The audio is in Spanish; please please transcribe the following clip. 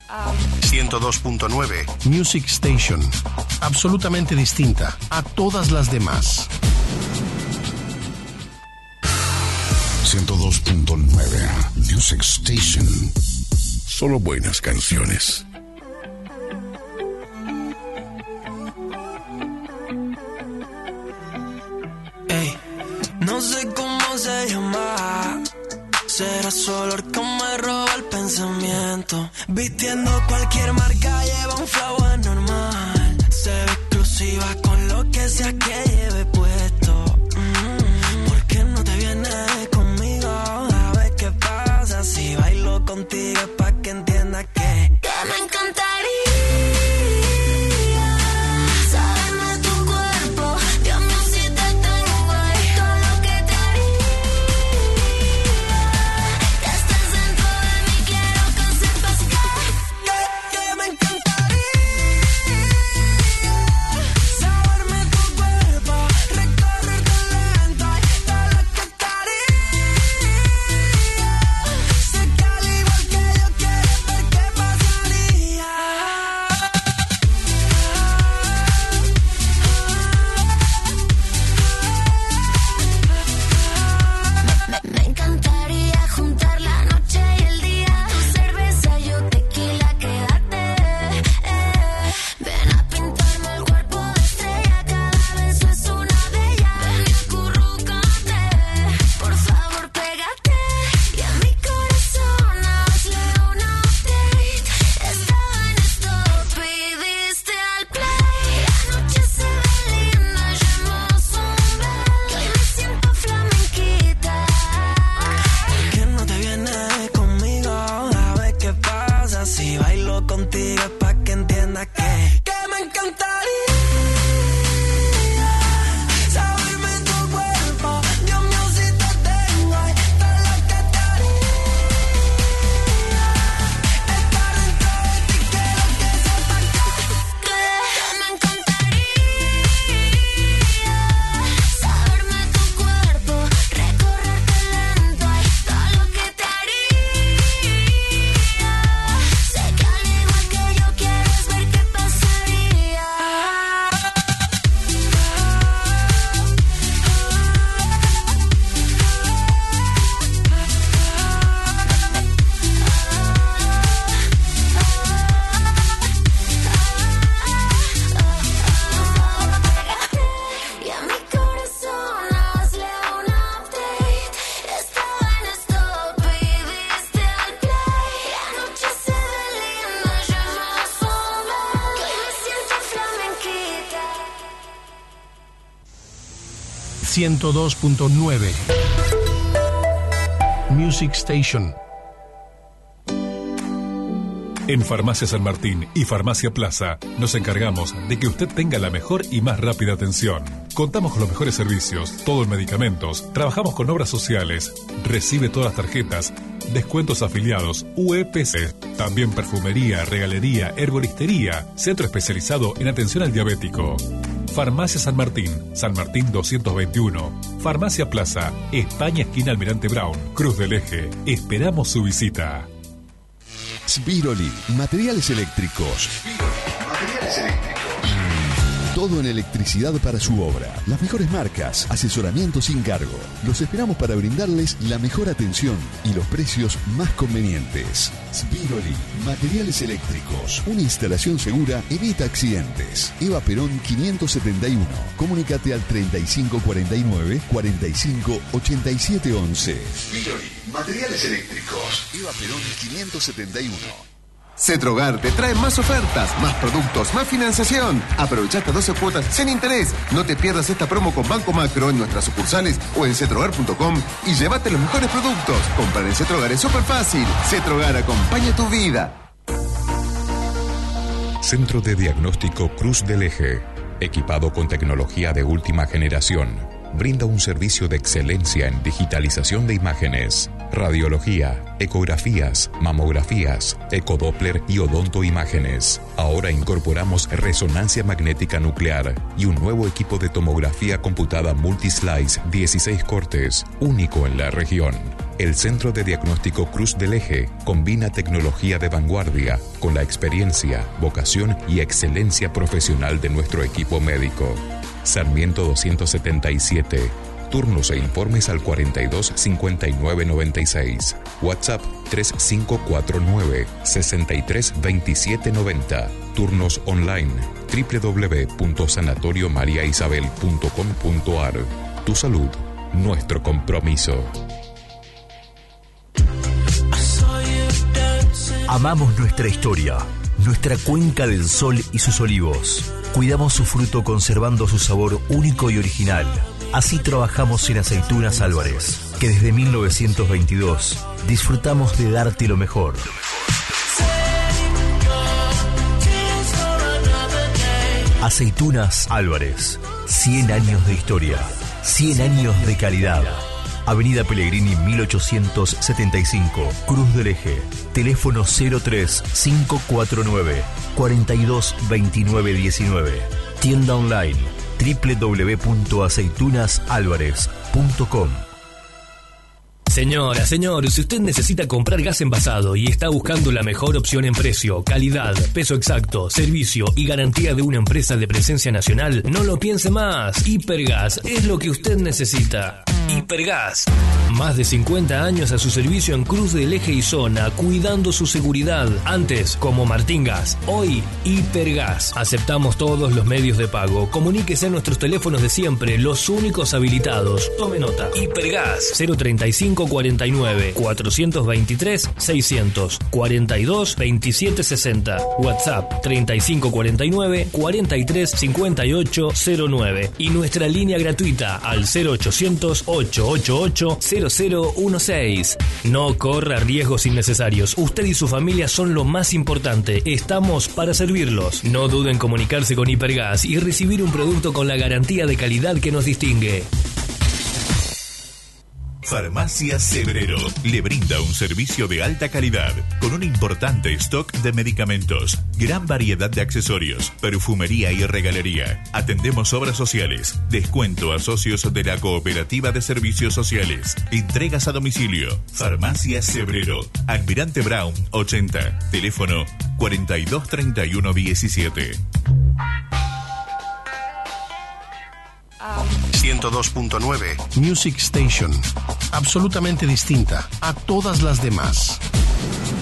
102.9 Music Station. Absolutamente distinta a todas las demás. 102.9 Music Station. Solo buenas canciones. Ey, no sé cómo se llama. Será su olor que me roba el pensamiento. Vistiendo cualquier marca, lleva un flow anormal. Se ve exclusiva con lo que sea que lleve puesto. ¿Por qué no te vienes conmigo? A ver qué pasa si bailo contigo, es pa' que entiendas que me encantaría. .9 Music Station. En Farmacia San Martín y Farmacia Plaza nos encargamos de que usted tenga la mejor y más rápida atención. Contamos con los mejores servicios, todo en medicamentos, trabajamos con obras sociales, recibe todas las tarjetas, descuentos afiliados, UEPC, también perfumería, regalería, herboristería, centro especializado en atención al diabético. Farmacia San Martín 221. Farmacia Plaza, España, esquina Almirante Brown, Cruz del Eje. Esperamos su visita. Sviroli, materiales eléctricos. Todo en electricidad para su obra. Las mejores marcas, asesoramiento sin cargo. Los esperamos para brindarles la mejor atención y los precios más convenientes. Sviroli, materiales eléctricos. Una instalación segura evita accidentes. Eva Perón 571. Comunícate al 3549 45 87 11. Sviroli, materiales eléctricos. Eva Perón 571. Cetrogar te trae más ofertas, más productos, más financiación. Aprovecha hasta 12 cuotas sin interés. No te pierdas esta promo con Banco Macro en nuestras sucursales o en cetrogar.com y llévate los mejores productos. Comprar en Cetrogar es súper fácil. Cetrogar acompaña tu vida. Centro de Diagnóstico Cruz del Eje, equipado con tecnología de última generación, brinda un servicio de excelencia en digitalización de imágenes, radiología, ecografías, mamografías, ecodoppler y odontoimágenes. Ahora incorporamos resonancia magnética nuclear y un nuevo equipo de tomografía computada Multislice 16 cortes, único en la región. El Centro de Diagnóstico Cruz del Eje combina tecnología de vanguardia con la experiencia, vocación y excelencia profesional de nuestro equipo médico. Sarmiento 277. Turnos e informes al 42 59 96. WhatsApp 3549 63 27 90. Turnos online www.sanatoriomariaisabel.com.ar. Tu salud, nuestro compromiso. Amamos nuestra historia, nuestra Cuenca del Sol y sus olivos. Cuidamos su fruto conservando su sabor único y original. Así trabajamos en Aceitunas Álvarez, que desde 1922 disfrutamos de darte lo mejor. Aceitunas Álvarez, 100 años de historia, 100 años de calidad. Avenida Pellegrini 1875, Cruz del Eje. Teléfono 03 549 42 29 19. Tienda online www.aceitunasalvarez.com. Señora, señor, si usted necesita comprar gas envasado y está buscando la mejor opción en precio, calidad, peso exacto, servicio y garantía de una empresa de presencia nacional, no lo piense más. Hipergas es lo que usted necesita. Hipergas. Más de 50 años a su servicio en Cruz del Eje y zona, cuidando su seguridad. Antes, como Martín Gas. Hoy, Hipergas. Aceptamos todos los medios de pago. Comuníquese a nuestros teléfonos de siempre, los únicos habilitados. Tome nota. Hipergas. 035 49 423 600 42 27 60. WhatsApp 35 49 43 58 09. Y nuestra línea gratuita al 0800 888 0016. No corra riesgos innecesarios. Usted y su familia son lo más importante. Estamos para servirlos. No duden en comunicarse con Hipergas y recibir un producto con la garantía de calidad que nos distingue. Farmacia Cebrero le brinda un servicio de alta calidad con un importante stock de medicamentos, gran variedad de accesorios, perfumería y regalería. Atendemos obras sociales, descuento a socios de la Cooperativa de Servicios Sociales, entregas a domicilio. Farmacia Cebrero, Almirante Brown 80, teléfono 423117. 102.9 Music Station. Absolutamente distinta a todas las demás.